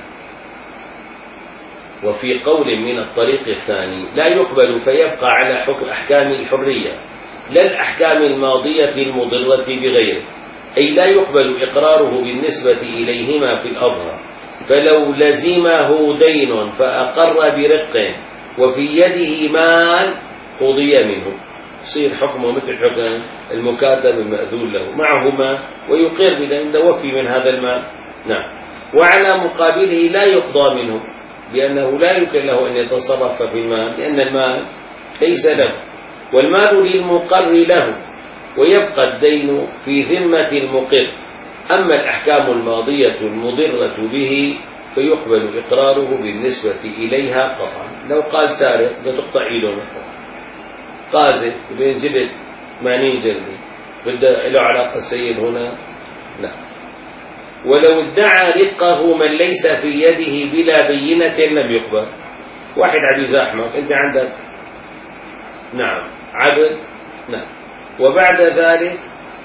وفي قول من الطريق الثاني لا يقبل فيبقى على حكم أحكام الحرية لا الأحكام الماضية المضرة بغيره، أي لا يقبل إقراره بالنسبة إليهما في الأظهر. فلو لزمه دين فأقر برق وفي يده مال قضي منه، يصير حكمه مثل حكم المكاتب المأذون له، معهما ويقر بدين وفي من هذا المال، نعم. وعلى مقابله لا يقضى منه، لأنه لا يمكن له أن يتصرف في المال، لأن المال ليس له، والمال للمقر له، ويبقى الدين في ذمة المقر. أما الأحكام الماضية المضرة به فيقبل إقراره بالنسبة إليها قطعا. لو قال سارق بتقطع إيده مثلا، قاذف بينجلد ثمانين جلدة، بده له علاقة السيد هنا، لا. ولو ادعى رقه من ليس في يده بلا بينة لم يقبل. واحد عم يزاحمك، أنت عندك نعم عبد، نعم، وبعد ذلك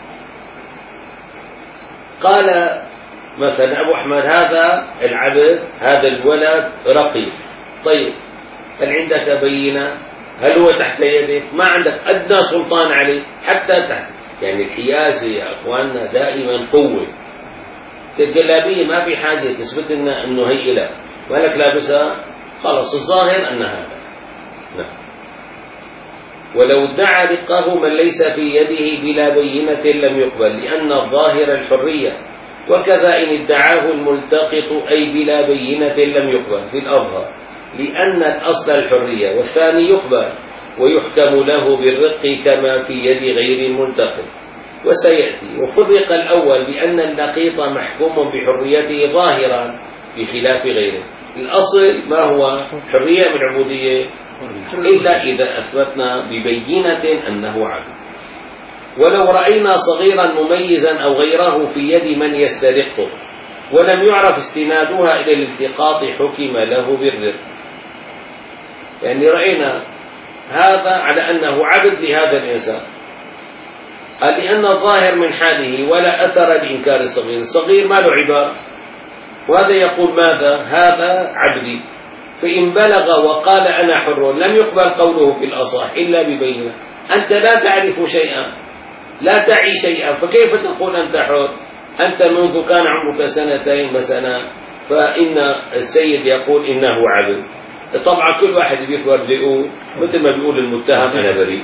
قال مثلا أبو أحمد هذا العبد هذا الولد رقيق، طيب هل عندك بينة؟ هل هو تحت يدك؟ ما عندك أدنى سلطان عليه حتى تحت. يعني الحيازة يا أخواننا دائما قوة. الجلابية ما في حاجة تثبت لنا أنه هي لا، مالك لابسها خلص الظاهر أن هذا، نعم. ولو ادعى رقه من ليس في يده بلا بينة لم يقبل، لأن الظاهر الحرية، وكذا إن ادعاه الملتقط أي بلا بينة لم يقبل في الأظهر، لأن الأصل الحرية، والثاني يقبل ويحكم له بالرق كما في يد غير الملتقط. وسيأتي. وفرق الأول بأن اللقيط محكوم بحريته ظاهرا بخلاف غيره. الأصل ما هو؟ حرية من عبودية، إلا إذا أثبتنا ببينة أنه عبد. ولو رأينا صغيرا مميزا أو غيره في يد من يسترقه ولم يعرف استنادها إلى الالتقاط حكم له بالرق. يعني رأينا هذا على أنه عبد لهذا الإنسان، قال لأن الظاهر من حاله ولا أثر لإنكار الصغير، الصغير ما له عبارة، وهذا يقول ماذا؟ هذا عبدي. فإن بلغ وقال أنا حر لم يقبل قوله في الأصح إلا ببينة. أنت لا تعرف شيئا، لا تعي شيئا، فكيف تقول أنت حر؟ أنت منذ كان عمرك سنتين مثلا فإن السيد يقول إنه عبد. طبعا كل واحد بيكبر بيقول مثل ما بيقول المتهم أنا بريء،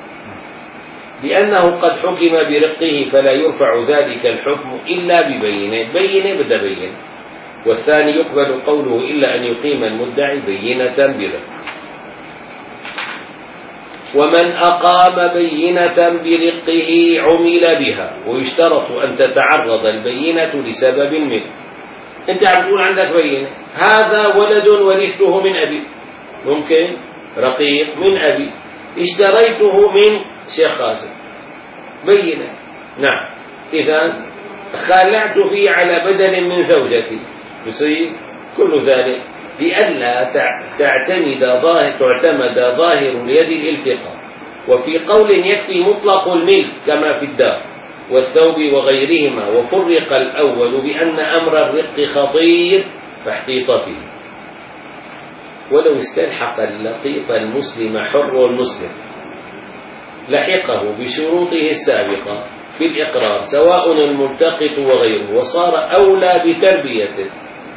لأنه قد حكم برقه فلا يرفع ذلك الحكم إلا ببينة. بينة بدها بين، والثاني يقبل قوله إلا أن يقيم المدعي بينة برق. ومن أقام بينة برقه عمل بها، ويشترط أن تتعرض البينة لسبب منه. أنت عم تقول عندك بينة هذا ولد ورثته من أبي، ممكن رقيق من أبي، اشتريته من شيخ قاسم، بينة نعم، إذا خالعت فيه على بدل من زوجتي، يصير كل ذلك لئلا تعتمد ظاهر تعتمد ظاهر اليد الالتقاء. وفي قول يكفي مطلق الملك كما في الدار والثوب وغيرهما، وفرق الأول بأن أمر الرق خطير فاحتيط فيه. ولو استلحق اللقيط المسلم حر مسلم لحقه بشروطه السابقة في الإقرار سواء الملتقط وغيره، وصار أولى بتربيته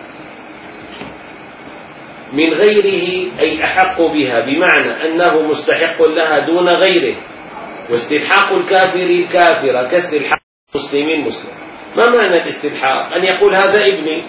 من غيره، أي أحق بها، بمعنى أنه مستحق لها دون غيره. واستلحاق الكافر الكافر كاستلحاق المسلم المسلم. ما معنى الاستلحاق؟ أن يقول هذا ابني،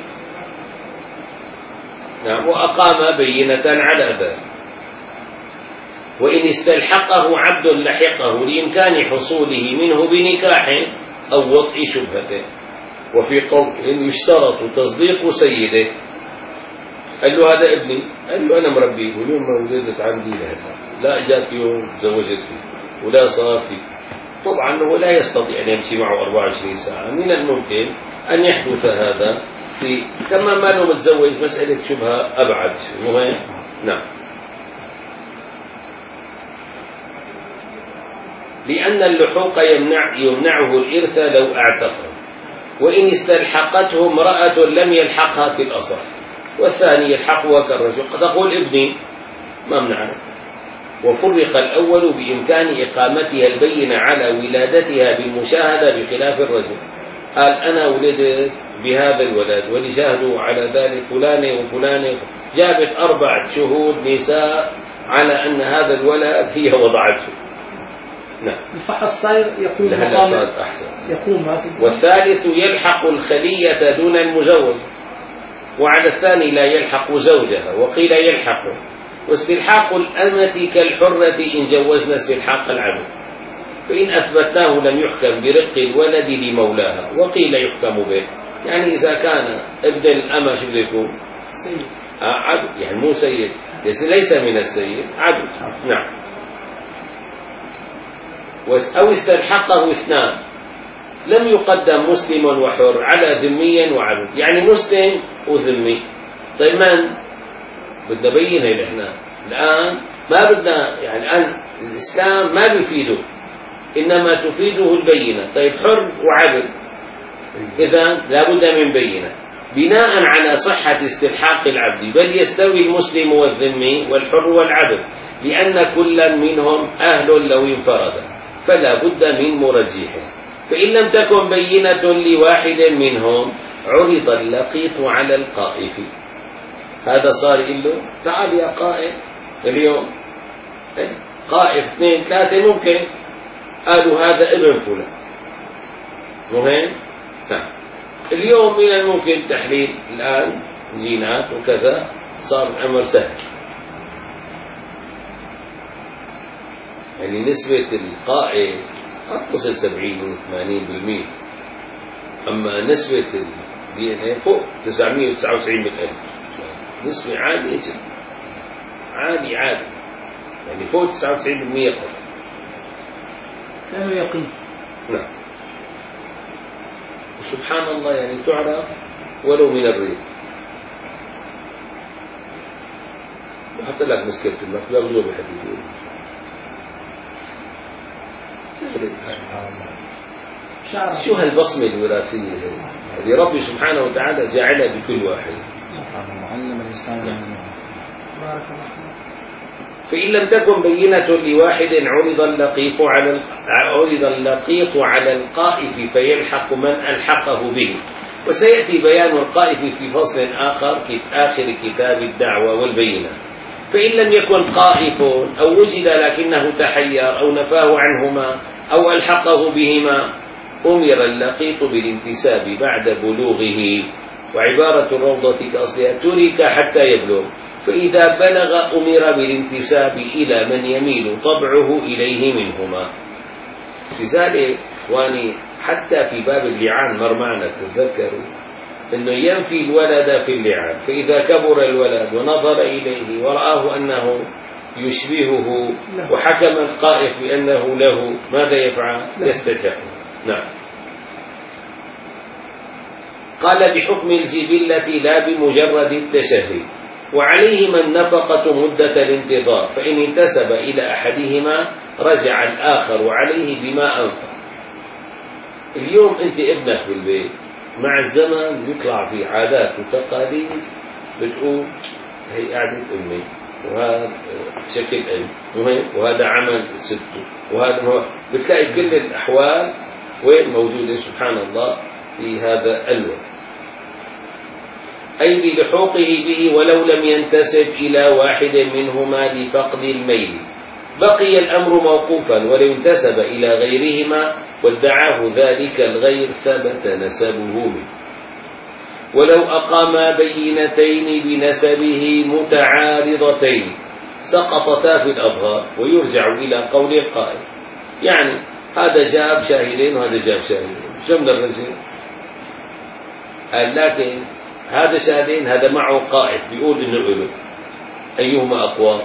نعم، وأقام بينة على ذلك. وإن استلحقه عبد لحقه لإمكان حصوله منه بنكاح أو وطء شبهته. وفي قول يشترط تصديق سيده، قال له هذا ابني، قال له أنا مربيه واليوم ما ولدت عندي لهلا، لا إجات يوم تزوجت فيه ولا صار فيه. طبعا هو لا يستطيع أن يمشي معه أربعة وعشرين ساعة. من الممكن أن يحدث هذا في كما ما له متزوج، مسألة شبهة أبعد مهم. نعم، لأن اللحوق يمنع يمنعه الإرث لو اعتقه، وإن استلحقته امرأة لم يلحقها في الأصل، والثاني يلحقها كالرجل. قد أقول ابني ما منعنا. وفرق الأول بإمكان إقامتها البينة على ولادتها بالمشاهدة بخلاف الرجل. قال أنا ولدت بهذا الولد ولشاهدوا على ذلك فلانة وفلانة، جابت أربعة شهود نساء على أن هذا الولد هي وضعته. نعم، الفحص صاير يقوم لهلا صار أحسن. يقوم. والثالث يلحق الخلية دون المزوج، وعلى الثاني لا يلحق زوجها، وقيل يلحقه. واستلحاق الأمة كالحرة إن جوزنا استلحاق العبد، فإن أثبتناه لم يحكم برق الولد لمولاها، وقيل يحكم به. يعني إذا كان ابن الأمة شو بده يكون؟ السيد. آه عبد، يعني مو سيد، ليس من السيد، عبد. نعم. أو استلحقه اثنان لم يقدم مسلم وحر على ذمي وعبد، يعني مسلم وذمي. طيب من بدنا بينه احنا الآن؟ ما بدنا، يعني الآن الإسلام ما بيفيده، إنما تفيده البينة. طيب حر وعبد، إذا لابد من بينة بناء على صحة استلحاق العبد، بل يستوي المسلم والذمي والحر والعبد، لأن كلا منهم أهل لو انفرد، فلا بد من مرجحه. فإن لم تكن بينة لواحد منهم عرض اللقيط على القائف. هذا صار له تعال يا قائف اليوم، قائف اثنين ثلاثة ممكن قالوا هذا ابن فلان مهم. نعم، اليوم من الممكن تحليل الآن جينات وكذا، صار الأمر سهل. يعني نسبة القائف قد تصل سبعين وثمانين بالمئة، أما نسبة الدي ان اي فوق تسعمئة وتسعة وتسعين بالألف، نسبة عالية جدا، عالي عالي، يعني فوق تسعة وتسعين بالمئة قد كانوا يقين. نعم. وسبحان الله يعني تعرف ولو من الريح. وحتى لك مسكت المخ لا بلو بحديث. شو هالبصمة الوراثية اللي ربي سبحانه وتعالى جعلها بكل واحد. سبحان الله، علم الإنسان. بارك الله. فإن لم تكن بينة لواحد عرض اللقيط على عرض اللقيط على القائف فيلحق من ألحقه به. وسيأتي بيان القائف في فصل آخر في آخر كتاب الدعوة والبينة. فإن لم يكن قائف أو وجد لكنه تحير أو نفاه عنهما أو ألحقه بهما أمر اللقيط بالانتساب بعد بلوغه. وعبارة الروضة كأصلها ترك حتى يبلغ، فإذا بلغ أمر بالانتساب إلى من يميل طبعه إليه منهما. لذلك إخواني حتى في باب اللعان مرمانا تذكروا أنه ينفي الولد في اللعان، فإذا كبر الولد ونظر إليه ورآه أنه يشبهه وحكم القائف بأنه له، ماذا يفعل؟ يستلحق. نعم. قال بحكم الجبلة لا بمجرد التشهي، وعليهما النفقة مدة الانتظار، فإن انتسب إلى أحدهما رجع الآخر عليه بما أنفق. اليوم أنت ابنك بالبيت، مع الزمن يطلع في عادات وتقاليد بتقول هي قعدة أمي وهذا شكل أبي وهذا عمل سته وهذا هو، بتلاقي كل الأحوال وين موجودة سبحان الله في هذا الوقت، أي للحوقه به ولو لم ينتسب إلى واحد منهما لفقد الميل. بقي الأمر موقوفا ولو انتسب إلى غيرهما وادعاه ذلك الغير ثبت نسبه منه. ولو أقاما بينتين بنسبه متعارضتين سقطتا في الأظهار ويرجع إلى قول القائل. يعني هذا جاب شاهدين وهذا جاب شاهدين، شو من الرجل؟ قال لكن هذا شاهدين هذا معه قائد بيقول إنه له، أيهما أقوى؟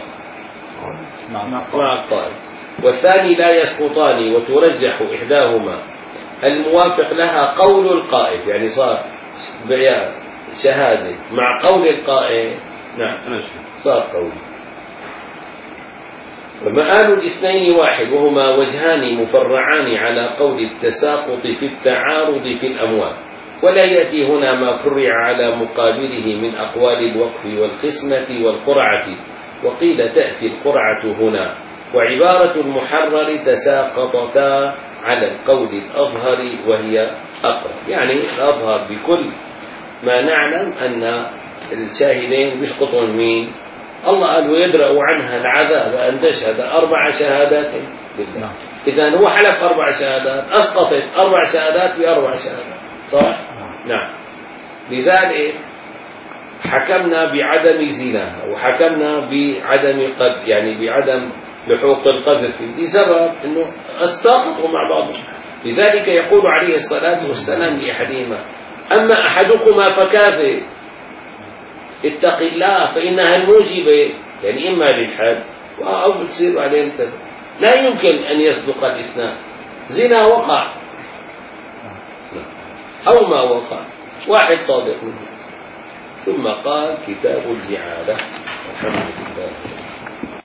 مع القائد. والثاني لا يسقطان وترجح إحداهما الموافق لها قول القائد، يعني صار بيان شهادة مع قول القائد. نعم صار قولي. ومآل الاثنين واحد، وهما وجهان مفرعان على قول التساقط في التعارض في الأموال، ولا يأتي هنا ما فرع على مقابله من أقوال الوقف والقسمة والقرعة، وقيل تأتي القرعة هنا. وعبارة المحرر تساقطتا على القول الأظهر وهي أقرب، يعني الأظهر بكل ما نعلم أن الشاهدين بيسقطون مين؟ الله قال ويدرأ عنها العذاب أن تشهد أربع شهادات بالله. إذا هو حلف أربع شهادات، أسقطت أربع شهادات بأربع شهادات، صح؟ نعم. لذلك حكمنا بعدم زنا وحكمنا بعدم قذف، يعني بعدم لحوق القذف لسبب أنه استاقطوا مع بعضهم. لذلك يقول عليه الصلاة والسلام لأحدهما أما أحدكما فكاذب اتق الله فإنها الموجبة، يعني إما للحد أو بتصير بعدين كذا. لا يمكن أن يصدق الاثنان، زنا وقع أو ما وقع، واحد صادق منه. ثم قال كتاب الجعالة. الحمد لله.